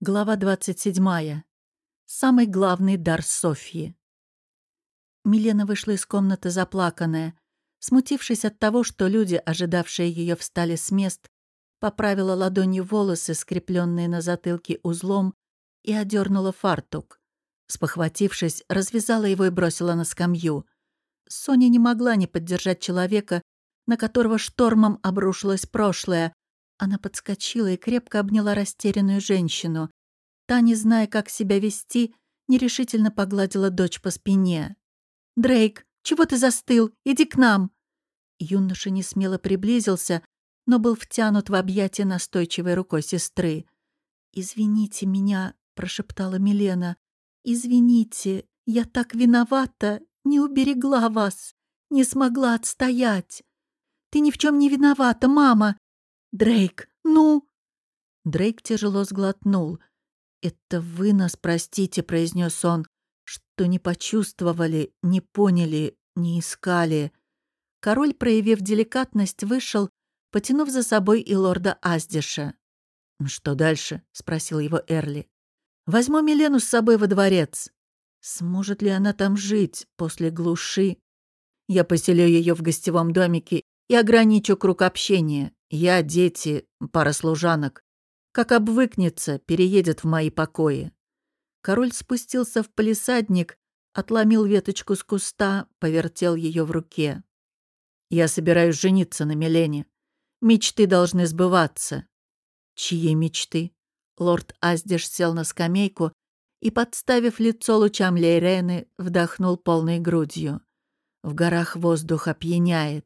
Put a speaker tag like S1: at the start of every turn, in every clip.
S1: Глава 27. Самый главный дар Софьи. Милена вышла из комнаты заплаканная. Смутившись от того, что люди, ожидавшие ее, встали с мест, поправила ладонью волосы, скрепленные на затылке узлом, и одернула фартук. Спохватившись, развязала его и бросила на скамью. Соня не могла не поддержать человека, на которого штормом обрушилось прошлое. Она подскочила и крепко обняла растерянную женщину. Та, не зная, как себя вести, нерешительно погладила дочь по спине. «Дрейк, чего ты застыл? Иди к нам!» Юноша несмело приблизился, но был втянут в объятия настойчивой рукой сестры. «Извините меня», — прошептала Милена. «Извините, я так виновата, не уберегла вас, не смогла отстоять. Ты ни в чем не виновата, мама. Дрейк, ну...» Дрейк тяжело сглотнул. «Это вы нас простите», — произнес он, «что не почувствовали, не поняли, не искали». Король, проявив деликатность, вышел, потянув за собой и лорда Аздиша. «Что дальше?» — спросил его Эрли. «Возьму Милену с собой во дворец. Сможет ли она там жить после глуши? Я поселю ее в гостевом домике и ограничу круг общения. Я, дети, пара служанок. Как обвыкнется, переедет в мои покои». Король спустился в палисадник, отломил веточку с куста, повертел ее в руке. «Я собираюсь жениться на Милене. Мечты должны сбываться». «Чьи мечты?» Лорд Аздиш сел на скамейку и, подставив лицо лучам Лейрены, вдохнул полной грудью. В горах воздух опьяняет.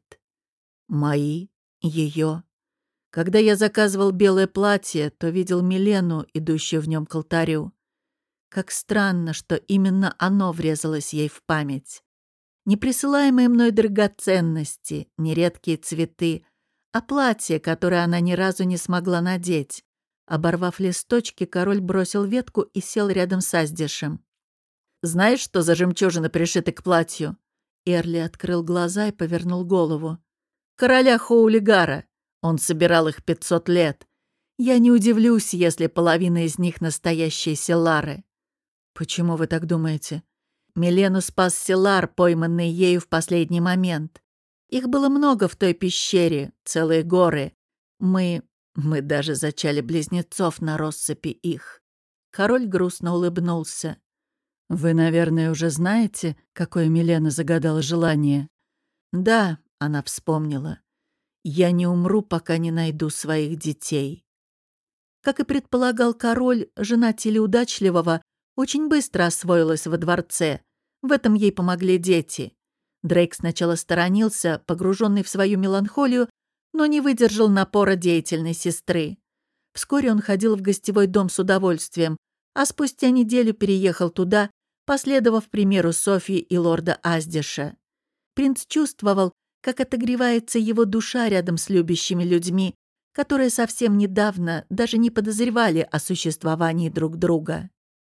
S1: «Мои? Ее?» Когда я заказывал белое платье, то видел Милену, идущую в нем к алтарю. Как странно, что именно оно врезалось ей в память. Не присылаемые мной драгоценности, не редкие цветы, а платье, которое она ни разу не смогла надеть. Оборвав листочки, король бросил ветку и сел рядом с Аздишем. «Знаешь, что за жемчужины пришиты к платью?» Эрли открыл глаза и повернул голову. «Короля Хоулигара. Он собирал их 500 лет. Я не удивлюсь, если половина из них настоящие селары». «Почему вы так думаете?» Милену спас селар, пойманный ею в последний момент. Их было много в той пещере, целые горы. Мы даже зачали близнецов на россыпи их. Король грустно улыбнулся. «Вы, наверное, уже знаете, какое Милена загадала желание?» «Да», — она вспомнила. «Я не умру, пока не найду своих детей». Как и предполагал король, жена телеудачливого очень быстро освоилась во дворце. В этом ей помогли дети. Дрейк сначала сторонился, погруженный в свою меланхолию, но не выдержал напора деятельной сестры. Вскоре он ходил в гостевой дом с удовольствием, а спустя неделю переехал туда, последовав примеру Софьи и лорда Аздиша. Принц чувствовал, как отогревается его душа рядом с любящими людьми, которые совсем недавно даже не подозревали о существовании друг друга.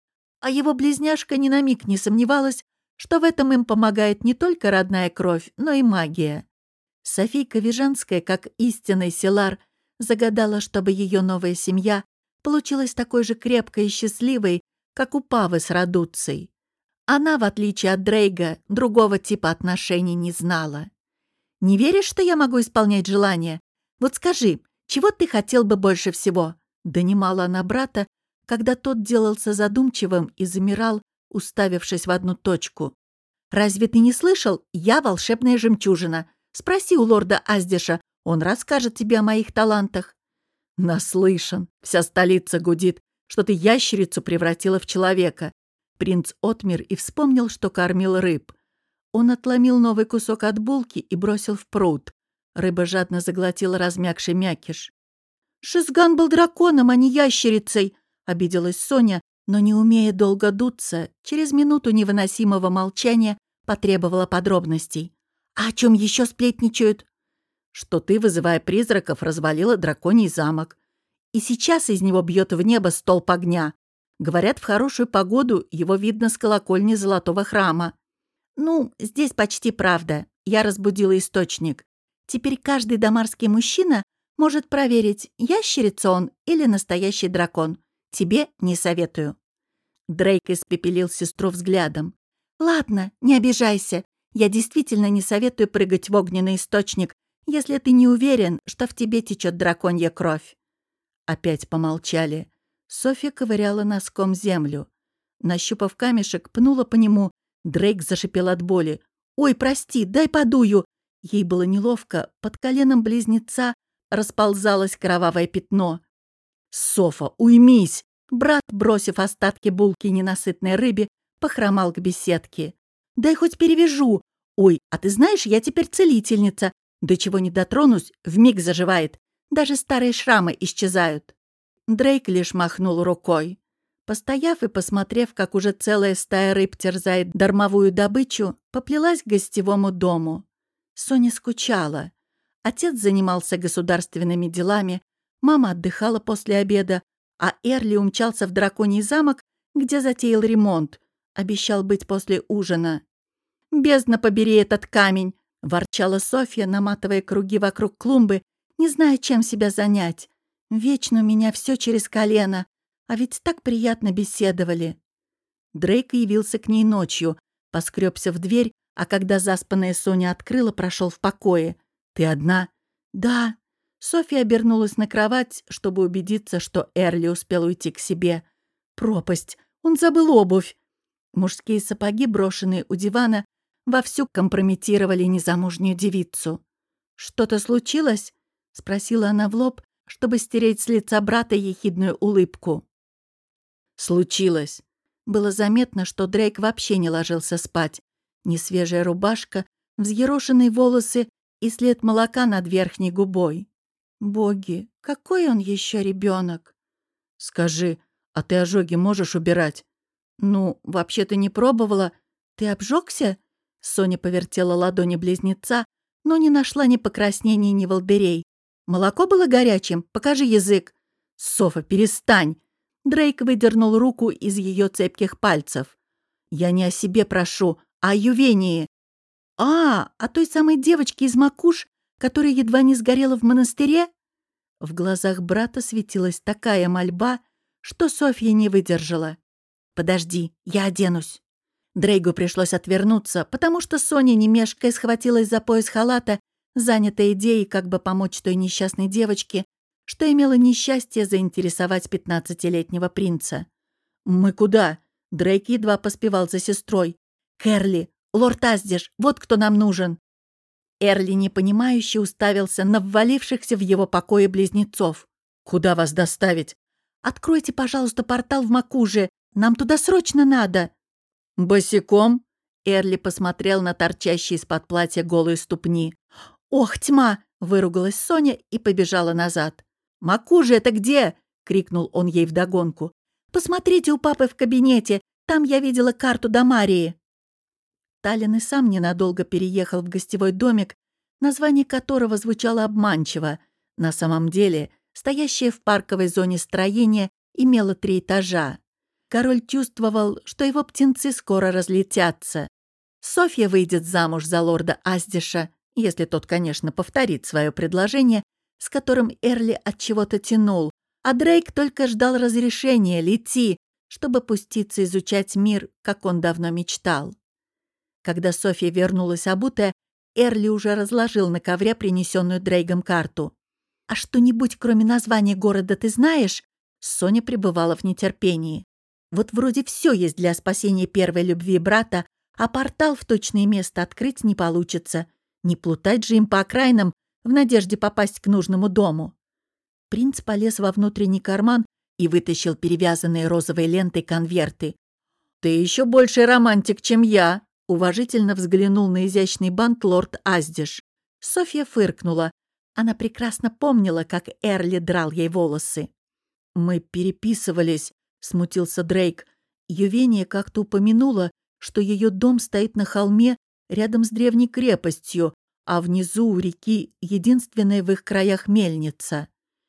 S1: А его близняшка ни на миг не сомневалась, что в этом им помогает не только родная кровь, но и магия. Софийка Вижанская, как истинный селар, загадала, чтобы ее новая семья получилась такой же крепкой и счастливой, как у Павы с Радуцей. Она, в отличие от Дрейга, другого типа отношений не знала. «Не веришь, что я могу исполнять желания? Вот скажи, чего ты хотел бы больше всего?» Донимала она брата, когда тот делался задумчивым и замирал, уставившись в одну точку. «Разве ты не слышал? Я волшебная жемчужина. Спроси у лорда Аздиша, он расскажет тебе о моих талантах». «Наслышан. Вся столица гудит, что ты ящерицу превратила в человека». Принц отмер и вспомнил, что кормил рыб. Он отломил новый кусок от булки и бросил в пруд. Рыба жадно заглотила размякший мякиш. «Шизган был драконом, а не ящерицей», — обиделась Соня, но, не умея долго дуться, через минуту невыносимого молчания потребовала подробностей. «А о чем еще сплетничают?» «Что ты, вызывая призраков, развалила драконий замок. И сейчас из него бьет в небо столб огня. Говорят, в хорошую погоду его видно с колокольни Золотого храма». «Ну, здесь почти правда. Я разбудила источник. Теперь каждый дамарский мужчина может проверить, ящерица он или настоящий дракон. Тебе не советую». Дрейк испепелил сестру взглядом. «Ладно, не обижайся. Я действительно не советую прыгать в огненный источник, если ты не уверен, что в тебе течет драконья кровь». Опять помолчали. Софья ковыряла носком землю. Нащупав камешек, пнула по нему. Дрейк зашипел от боли. «Ой, прости, дай подую!» Ей было неловко. Под коленом близнеца расползалось кровавое пятно. «Софа, уймись!» Брат, бросив остатки булки ненасытной рыбе, похромал к беседке. «Дай хоть перевяжу!» «Ой, а ты знаешь, я теперь целительница. До чего не дотронусь, вмиг заживает. Даже старые шрамы исчезают». Дрейк лишь махнул рукой. Постояв и посмотрев, как уже целая стая рыб терзает дармовую добычу, поплелась к гостевому дому. Соня скучала. Отец занимался государственными делами, мама отдыхала после обеда, а Эрли умчался в драконий замок, где затеял ремонт. Обещал быть после ужина. «Бездна побери этот камень!» — ворчала Софья, наматывая круги вокруг клумбы, не зная, чем себя занять. «Вечно у меня все через колено, а ведь так приятно беседовали». Дрейк явился к ней ночью, поскребся в дверь, а когда заспанная Соня открыла, прошел в покое. «Ты одна?» «Да». Софья обернулась на кровать, чтобы убедиться, что Эрли успел уйти к себе. Пропасть! Он забыл обувь. Мужские сапоги, брошенные у дивана, вовсю компрометировали незамужнюю девицу. «Что-то случилось?» — спросила она в лоб, чтобы стереть с лица брата ехидную улыбку. «Случилось». Было заметно, что Дрейк вообще не ложился спать. Несвежая рубашка, взъерошенные волосы и след молока над верхней губой. Боги, какой он еще ребенок! «Скажи, а ты ожоги можешь убирать?» «Ну, вообще-то не пробовала. Ты обжегся?» Соня повертела ладони близнеца, но не нашла ни покраснений, ни волдырей. «Молоко было горячим? Покажи язык». «Софа, перестань!» Дрейк выдернул руку из ее цепких пальцев. «Я не о себе прошу, а о Ювении». О той самой девочке из Макуш, которая едва не сгорела в монастыре?» В глазах брата светилась такая мольба, что Софья не выдержала. «Подожди, я оденусь». Дрейгу пришлось отвернуться, потому что Соня, не мешкая, схватилась за пояс халата, занятая идеей, как бы помочь той несчастной девочке, что имела несчастье заинтересовать 15-летнего принца. «Мы куда?» Дрейк едва поспевал за сестрой. «Кэрли, лорд Аздиш, вот кто нам нужен». Эрли непонимающе уставился на ввалившихся в его покое близнецов. «Куда вас доставить?» «Откройте, пожалуйста, портал в Макуже. Нам туда срочно надо». «Босиком?» Эрли посмотрел на торчащие из-под платья голые ступни. «Ох, тьма!» — выругалась Соня и побежала назад. «Макужа, это где?» — крикнул он ей вдогонку. «Посмотрите у папы в кабинете. Там я видела карту Дамарии». Таллин и сам ненадолго переехал в гостевой домик, название которого звучало обманчиво. На самом деле, стоящее в парковой зоне строение имело 3 этажа. Король чувствовал, что его птенцы скоро разлетятся. Софья выйдет замуж за лорда Аздиша, если тот, конечно, повторит свое предложение, с которым Эрли от чего-то тянул, а Дрейк только ждал разрешения «лети», чтобы пуститься изучать мир, как он давно мечтал. Когда Софья вернулась обутая, Эрли уже разложил на ковре принесенную Дрейгом карту. «А что-нибудь, кроме названия города, ты знаешь?» Соня пребывала в нетерпении. Вот вроде все есть для спасения первой любви брата, а портал в точное место открыть не получится. Не плутать же им по окраинам в надежде попасть к нужному дому. Принц полез во внутренний карман и вытащил перевязанные розовой лентой конверты. «Ты еще больший романтик, чем я!» — уважительно взглянул на изящный бант лорд Аздиш. Софья фыркнула. Она прекрасно помнила, как Эрли драл ей волосы. «Мы переписывались», — смутился Дрейк. Ювения как-то упомянула, что ее дом стоит на холме рядом с древней крепостью, а внизу у реки единственная в их краях мельница.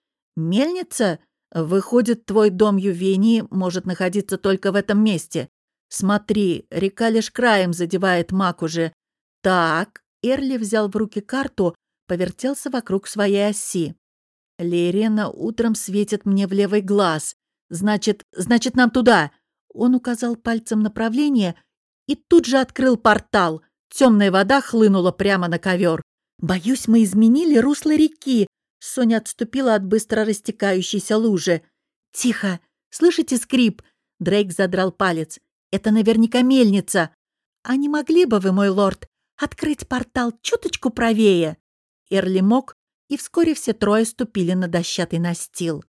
S1: «Мельница? Выходит, твой дом Ювении может находиться только в этом месте. Смотри, река лишь краем задевает Макуже. Так», — Эрли взял в руки карту, повертелся вокруг своей оси. «Лерена утром светит мне в левый глаз», — Значит, нам туда!» Он указал пальцем направление и тут же открыл портал. Темная вода хлынула прямо на ковер. «Боюсь, мы изменили русло реки!» Соня отступила от быстро растекающейся лужи. «Тихо! Слышите скрип?» Дрейк задрал палец. «Это наверняка мельница. А не могли бы вы, мой лорд, открыть портал чуточку правее?» Эрли мог, и вскоре все трое ступили на дощатый настил.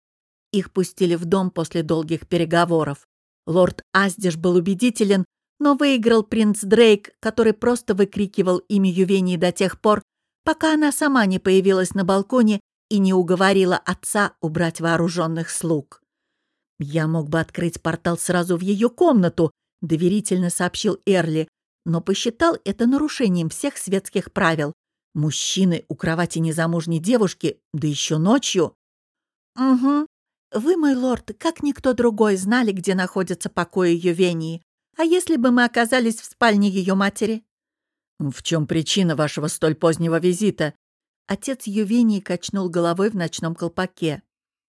S1: Их пустили в дом после долгих переговоров. Лорд Аздиш был убедителен, но выиграл принц Дрейк, который просто выкрикивал имя Ювении до тех пор, пока она сама не появилась на балконе и не уговорила отца убрать вооруженных слуг. «Я мог бы открыть портал сразу в ее комнату», — доверительно сообщил Эрли, но посчитал это нарушением всех светских правил. Мужчины у кровати незамужней девушки, да еще ночью. «Угу. Вы, мой лорд, как никто другой, знали, где находятся покои Ювении. А если бы мы оказались в спальне ее матери?» «В чем причина вашего столь позднего визита?» Отец Ювении качнул головой в ночном колпаке.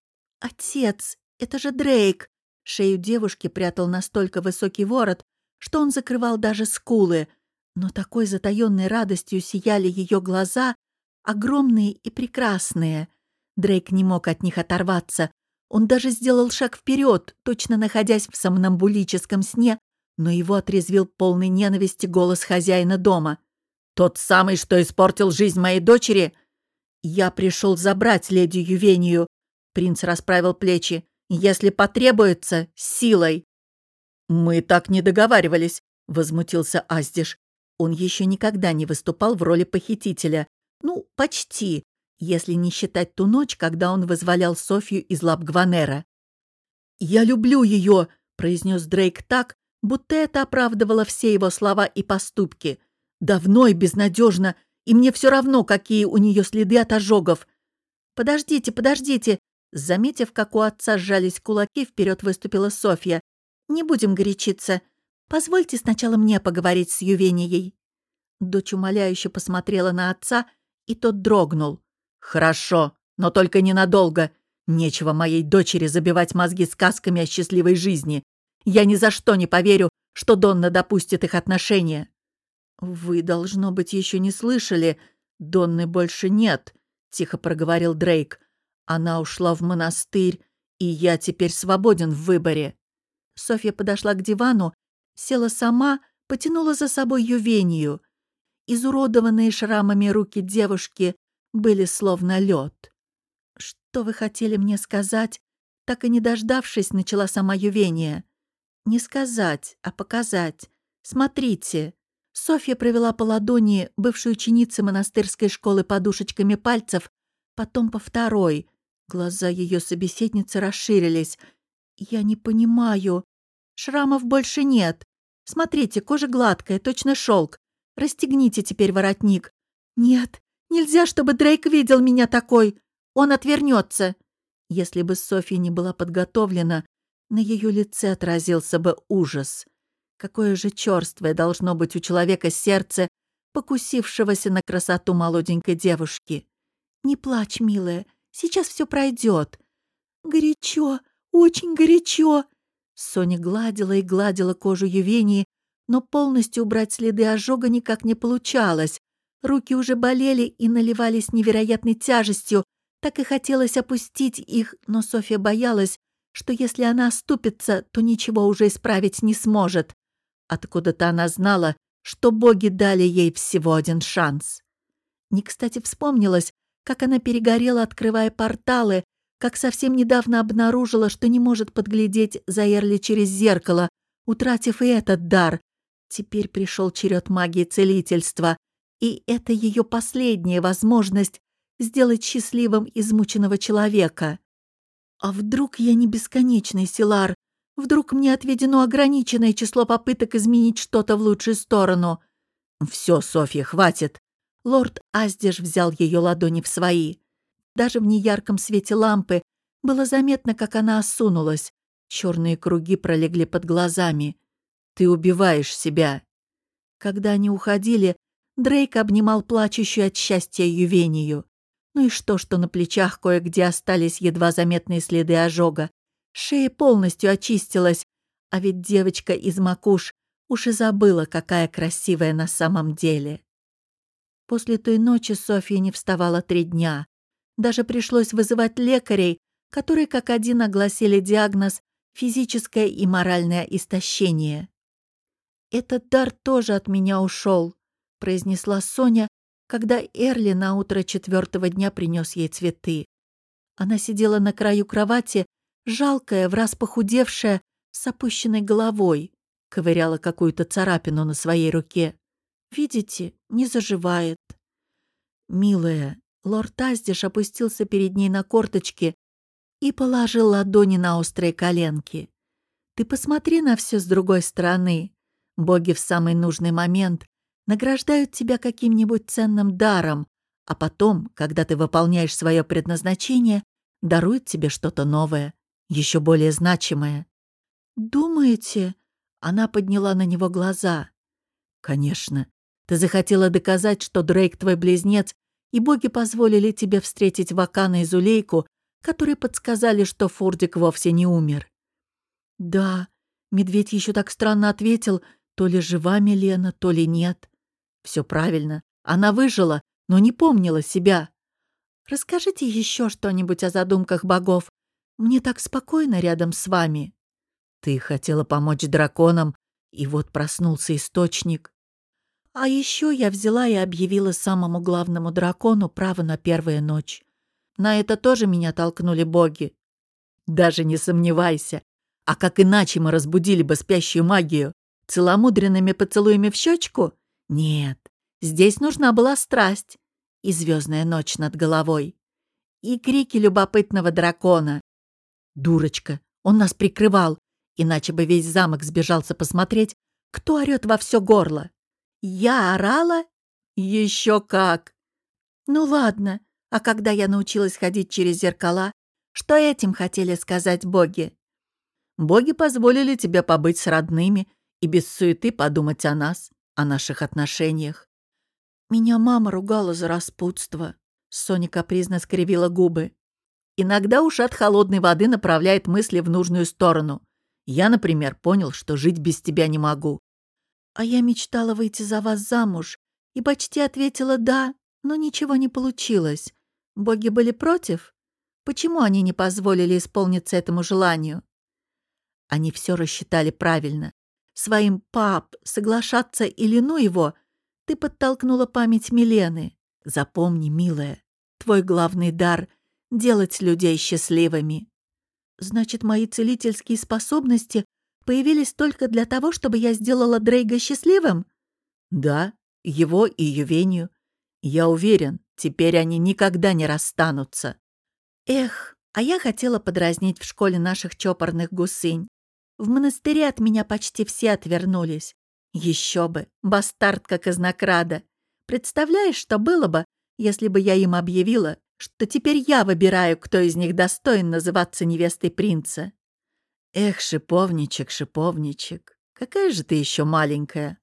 S1: «Отец, это же Дрейк!» Шею девушки прятал настолько высокий ворот, что он закрывал даже скулы, но такой затаенной радостью сияли ее глаза, огромные и прекрасные. Дрейк не мог от них оторваться. Он даже сделал шаг вперед, точно находясь в сомнамбулическом сне, но его отрезвил полный ненависти голос хозяина дома. «Тот самый, что испортил жизнь моей дочери?» «Я пришел забрать леди Ювению», — принц расправил плечи. «Если потребуется, силой». «Мы так не договаривались», — возмутился Аздиш. Он еще никогда не выступал в роли похитителя. Ну, почти, если не считать ту ночь, когда он вызволял Софью из лап Гванера. «Я люблю ее», — произнес Дрейк так, будто это оправдывало все его слова и поступки. «Давно и безнадежно, и мне все равно, какие у нее следы от ожогов». «Подождите!» Заметив, как у отца сжались кулаки, вперед выступила Софья. «Не будем горячиться. Позвольте сначала мне поговорить с Ювенией». Дочь умоляюще посмотрела на отца, и тот дрогнул. «Хорошо, но только ненадолго. Нечего моей дочери забивать мозги сказками о счастливой жизни. Я ни за что не поверю, что Донна допустит их отношения». «Вы, должно быть, еще не слышали. Донны больше нет», — тихо проговорил Дрейк. «Она ушла в монастырь, и я теперь свободен в выборе». Софья подошла к дивану, села сама, потянула за собой Ювению. Изуродованные шрамами руки девушки были словно лед. «Что вы хотели мне сказать?» Так и не дождавшись, начала сама Ювения. «Не сказать, а показать. Смотрите». Софья провела по ладони бывшей ученицы монастырской школы подушечками пальцев, потом по второй. Глаза ее собеседницы расширились. «Я не понимаю. Шрамов больше нет. Смотрите, кожа гладкая, точно шелк. Расстегните теперь воротник». «Нет, нельзя, чтобы Дрейк видел меня такой. Он отвернется». Если бы Софья не была подготовлена, на ее лице отразился бы ужас. Какое же черствое должно быть у человека сердце, покусившегося на красоту молоденькой девушки. «Не плачь, милая, сейчас все пройдет». «Горячо, очень горячо». Соня гладила и гладила кожу Ювении, но полностью убрать следы ожога никак не получалось. Руки уже болели и наливались невероятной тяжестью, так и хотелось опустить их, но Софья боялась, что если она оступится, то ничего уже исправить не сможет. Откуда-то она знала, что боги дали ей всего один шанс. Не кстати вспомнилось, как она перегорела, открывая порталы, как совсем недавно обнаружила, что не может подглядеть за Эрли через зеркало, утратив и этот дар. Теперь пришел черед магии целительства, и это ее последняя возможность сделать счастливым измученного человека. А вдруг я не бесконечный Силар? Вдруг мне отведено ограниченное число попыток изменить что-то в лучшую сторону? «Все, Софья, хватит!» Лорд Аздиш взял ее ладони в свои. Даже в неярком свете лампы было заметно, как она осунулась. Черные круги пролегли под глазами. «Ты убиваешь себя!» Когда они уходили, Дрейк обнимал плачущую от счастья Ювению. Ну и что на плечах кое-где остались едва заметные следы ожога? Шея полностью очистилась, а ведь девочка из Макуш уж и забыла, какая красивая на самом деле. После той ночи Софья не вставала 3 дня. Даже пришлось вызывать лекарей, которые как один огласили диагноз «физическое и моральное истощение». «Этот дар тоже от меня ушел», — произнесла Соня, когда Эрли на утро 4-го дня принес ей цветы. Она сидела на краю кровати, жалкая, враз похудевшая, с опущенной головой, ковыряла какую-то царапину на своей руке. «Видите, не заживает». «Милая», лорд Аздиш опустился перед ней на корточки и положил ладони на острые коленки. «Ты посмотри на все с другой стороны. Боги в самый нужный момент награждают тебя каким-нибудь ценным даром, а потом, когда ты выполняешь свое предназначение, даруют тебе что-то новое, еще более значимое». «Думаете?» — она подняла на него глаза. «Конечно. Ты захотела доказать, что Дрейк твой близнец, и боги позволили тебе встретить Вакана и Зулейку, которые подсказали, что Фурдик вовсе не умер». «Да», — медведь еще так странно ответил, то ли жива Милена, то ли нет. «Все правильно. Она выжила, но не помнила себя». «Расскажите еще что-нибудь о задумках богов. Мне так спокойно рядом с вами». «Ты хотела помочь драконам, и вот проснулся источник». «А еще я взяла и объявила самому главному дракону право на первую ночь. На это тоже меня толкнули боги». «Даже не сомневайся. А как иначе мы разбудили бы спящую магию? Целомудренными поцелуями в щечку? Нет, здесь нужна была страсть и звездная ночь над головой, и крики любопытного дракона. Дурочка, он нас прикрывал, иначе бы весь замок сбежался посмотреть, кто орёт во все горло. Я орала? Еще как! Ну ладно, а когда я научилась ходить через зеркала, что этим хотели сказать боги? Боги позволили тебе побыть с родными и без суеты подумать о нас, о наших отношениях. Меня мама ругала за распутство. Соня капризно скривила губы. Иногда уж от холодной воды направляет мысли в нужную сторону. Я, например, понял, что жить без тебя не могу. А я мечтала выйти за вас замуж и почти ответила «да», но ничего не получилось. Боги были против? Почему они не позволили исполниться этому желанию? Они все рассчитали правильно. Своим «пап» соглашаться или ну его, ты подтолкнула память Милены. Запомни, милая, твой главный дар — делать людей счастливыми. Значит, мои целительские способности появились только для того, чтобы я сделала Дрейга счастливым? Да, его и Ювению. Я уверен, теперь они никогда не расстанутся. Эх, а я хотела подразнить в школе наших чопорных гусынь. В монастыре от меня почти все отвернулись. Еще бы, бастардка казнокрада. Представляешь, что было бы, если бы я им объявила, что теперь я выбираю, кто из них достоин называться невестой принца? Эх, шиповничек, шиповничек, какая же ты еще маленькая.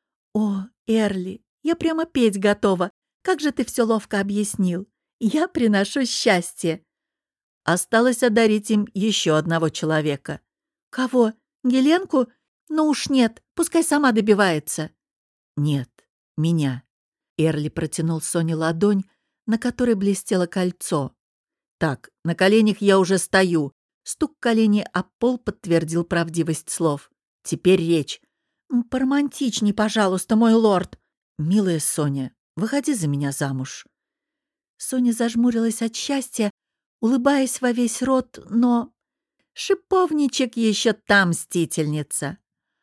S1: О, Эрли, я прямо петь готова. Как же ты все ловко объяснил. Я приношу счастье. Осталось одарить им еще одного человека. Кого? Геленку? Ну уж нет, пускай сама добивается. Нет, меня. Эрли протянул Соне ладонь, на которой блестело кольцо. Так, на коленях я уже стою. Стук коленей об пол подтвердил правдивость слов. Теперь речь. Поромантичней, пожалуйста, мой лорд. Милая Соня, выходи за меня замуж. Соня зажмурилась от счастья, улыбаясь во весь рот, но... Шиповничек еще та мстительница.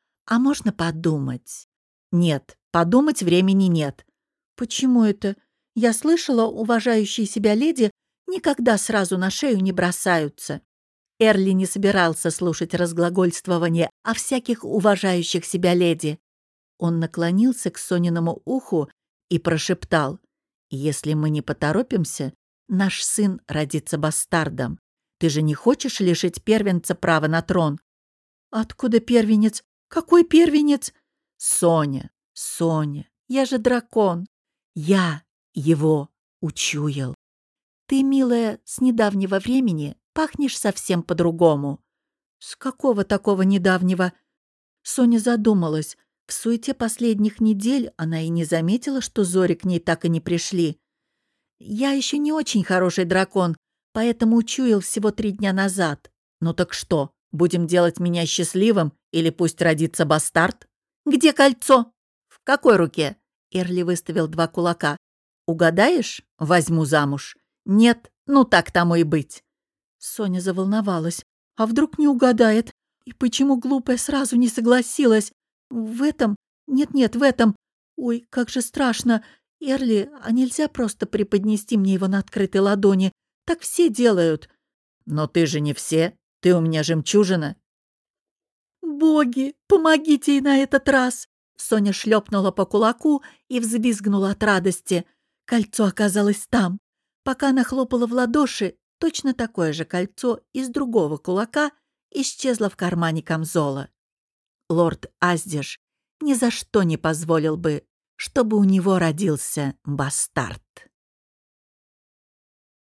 S1: А можно подумать? Нет, подумать времени нет. Почему это? Я слышала, уважающие себя леди никогда сразу на шею не бросаются. Эрли не собирался слушать разглагольствование о всяких уважающих себя леди. Он наклонился к Сониному уху и прошептал: «Если мы не поторопимся, наш сын родится бастардом. Ты же не хочешь лишить первенца права на трон?» «Откуда первенец? Какой первенец?» «Соня, Соня, я же дракон. Я его учуял. Ты, милая, с недавнего времени пахнешь совсем по-другому. С какого такого недавнего? Соня задумалась. В суете последних недель она и не заметила, что зори к ней так и не пришли. Я еще не очень хороший дракон, поэтому учуял всего 3 дня назад. Ну так что, будем делать меня счастливым или пусть родится бастард? Где кольцо? В какой руке? Эрли выставил 2 кулака. Угадаешь? Возьму замуж. Нет? Ну так тому и быть. Соня заволновалась. А вдруг не угадает? И почему глупая сразу не согласилась? В этом? Нет-нет, в этом. Ой, как же страшно. Эрли, а нельзя просто преподнести мне его на открытой ладони? Так все делают. Но ты же не все. Ты у меня жемчужина. Боги, помогите и на этот раз. Соня шлепнула по кулаку и взвизгнула от радости. Кольцо оказалось там. Пока она хлопала в ладоши, точно такое же кольцо из другого кулака исчезло в кармане камзола. Лорд Аздиш ни за что не позволил бы, чтобы у него родился бастард.